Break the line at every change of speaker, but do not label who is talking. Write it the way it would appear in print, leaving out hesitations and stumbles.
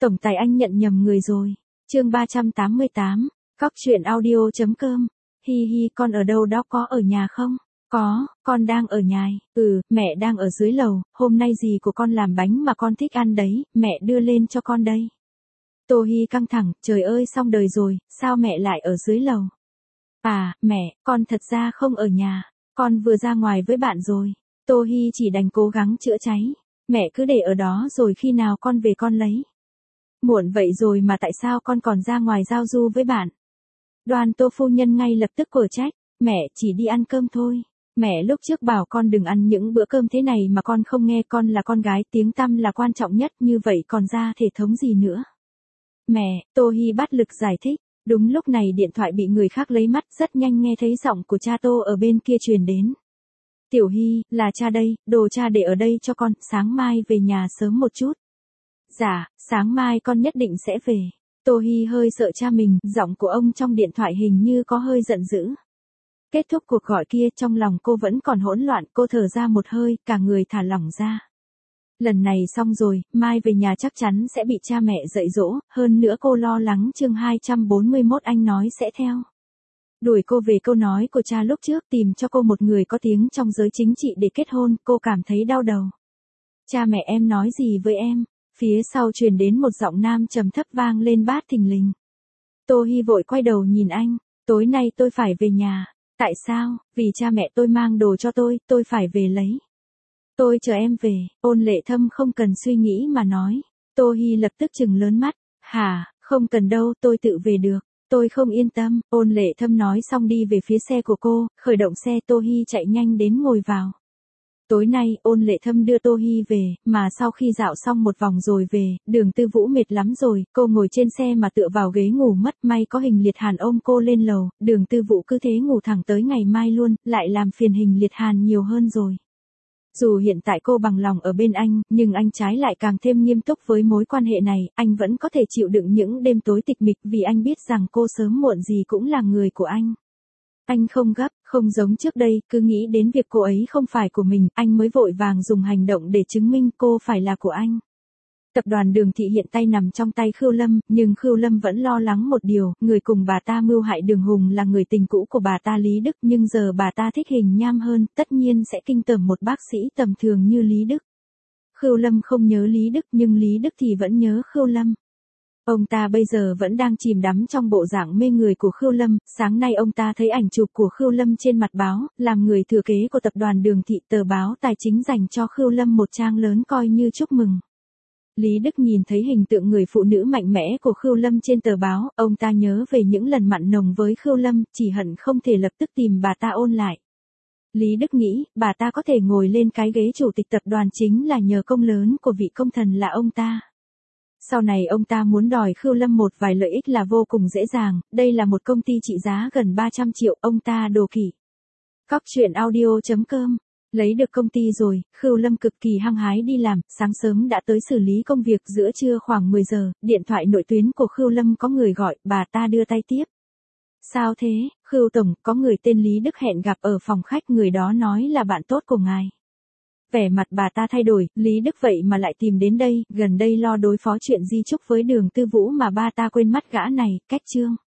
Tổng tài anh nhận nhầm người rồi. Chương 388, Cóc truyện audio.com. Hi hi, con ở đâu đó, có ở nhà không? Có, con đang ở nhà. Mẹ đang ở dưới lầu, hôm nay dì của con làm bánh mà con thích ăn đấy, mẹ đưa lên cho con đây. Tô Hi căng thẳng, trời ơi xong đời rồi, sao mẹ lại ở dưới lầu? À, mẹ, con thật ra không ở nhà, con vừa ra ngoài với bạn rồi. Tô Hi chỉ đành cố gắng chữa cháy. Mẹ cứ để ở đó rồi khi nào con về con lấy. Muộn vậy rồi mà tại sao con còn ra ngoài giao du với bạn? Đoàn Tô phu nhân ngay lập tức quở trách, mẹ chỉ đi ăn cơm thôi. Mẹ lúc trước bảo con đừng ăn những bữa cơm thế này mà con không nghe, con là con gái, tiếng tăm là quan trọng nhất, như vậy còn ra thể thống gì nữa. Mẹ, Tô Hi bắt lực giải thích. Đúng lúc này điện thoại bị người khác lấy mất, rất nhanh nghe thấy giọng của cha Tô ở bên kia truyền đến. Tiểu Hi, là cha đây, đồ cha để ở đây cho con, sáng mai về nhà sớm một chút. Dạ, sáng mai con nhất định sẽ về. Tô Hi hơi sợ cha mình, giọng của ông trong điện thoại hình như có hơi giận dữ. Kết thúc cuộc gọi kia, trong lòng cô vẫn còn hỗn loạn, cô thở ra một hơi, cả người thả lỏng ra. Lần này xong rồi, mai về nhà chắc chắn sẽ bị cha mẹ dạy dỗ, hơn nữa cô lo lắng chương 241 anh nói sẽ theo. Đuổi cô về câu nói của cha lúc trước, tìm cho cô một người có tiếng trong giới chính trị để kết hôn, cô cảm thấy đau đầu. Cha mẹ em nói gì với em? Phía sau truyền đến một giọng nam trầm thấp vang lên bát thình lình. Tô Hi vội quay đầu nhìn anh, tối nay tôi phải về nhà. Tại sao? Vì cha mẹ tôi mang đồ cho tôi phải về lấy. Tôi chờ em về, Ôn Lệ Thâm không cần suy nghĩ mà nói. Tô Hi lập tức trừng lớn mắt, hả, không cần đâu, tôi tự về được, tôi không yên tâm. Ôn Lệ Thâm nói xong đi về phía xe của cô, khởi động xe, Tô Hi chạy nhanh đến ngồi vào. Tối nay, Ôn Lệ Thâm đưa Tô Hi về, mà sau khi dạo xong một vòng rồi về, Đường Tư Vũ mệt lắm rồi, cô ngồi trên xe mà tựa vào ghế ngủ mất, may có Hình Liệt Hàn ôm cô lên lầu, Đường Tư Vũ cứ thế ngủ thẳng tới ngày mai luôn, lại làm phiền Hình Liệt Hàn nhiều hơn rồi. Dù hiện tại cô bằng lòng ở bên anh, nhưng anh trái lại càng thêm nghiêm túc với mối quan hệ này, anh vẫn có thể chịu đựng những đêm tối tịch mịch vì anh biết rằng cô sớm muộn gì cũng là người của anh. Anh không gấp, không giống trước đây, cứ nghĩ đến việc cô ấy không phải của mình, anh mới vội vàng dùng hành động để chứng minh cô phải là của anh. Tập đoàn Đường Thị hiện tay nằm trong tay Khưu Lâm, nhưng Khưu Lâm vẫn lo lắng một điều, người cùng bà ta mưu hại Đường Hùng là người tình cũ của bà ta Lý Đức, nhưng giờ bà ta thích Hình Nham hơn, tất nhiên sẽ kinh tởm một bác sĩ tầm thường như Lý Đức. Khưu Lâm không nhớ Lý Đức nhưng Lý Đức thì vẫn nhớ Khưu Lâm. Ông ta bây giờ vẫn đang chìm đắm trong bộ dạng mê người của Khưu Lâm, sáng nay ông ta thấy ảnh chụp của Khưu Lâm trên mặt báo, làm người thừa kế của tập đoàn Đường Thị, tờ báo tài chính dành cho Khưu Lâm một trang lớn coi như chúc mừng. Lý Đức nhìn thấy hình tượng người phụ nữ mạnh mẽ của Khưu Lâm trên tờ báo, ông ta nhớ về những lần mặn nồng với Khưu Lâm, chỉ hận không thể lập tức tìm bà ta ôn lại. Lý Đức nghĩ, bà ta có thể ngồi lên cái ghế chủ tịch tập đoàn chính là nhờ công lớn của vị công thần là ông ta. Sau này ông ta muốn đòi Khưu Lâm một vài lợi ích là vô cùng dễ dàng, đây là một công ty trị giá gần 300 triệu, ông ta đổ kỵ. Cóc truyện audio.com. Lấy được công ty rồi, Khưu Lâm cực kỳ hăng hái đi làm, sáng sớm đã tới xử lý công việc, giữa trưa khoảng 10 giờ, điện thoại nội tuyến của Khưu Lâm có người gọi, bà ta đưa tay tiếp. Sao thế, Khưu Tổng, có người tên Lý Đức hẹn gặp ở phòng khách, người đó nói là bạn tốt của ngài. Vẻ mặt bà ta thay đổi, Lý Đức vậy mà lại tìm đến đây, gần đây lo đối phó chuyện di chúc với Đường Tư Vũ mà ba ta quên mất gã này, cách chương.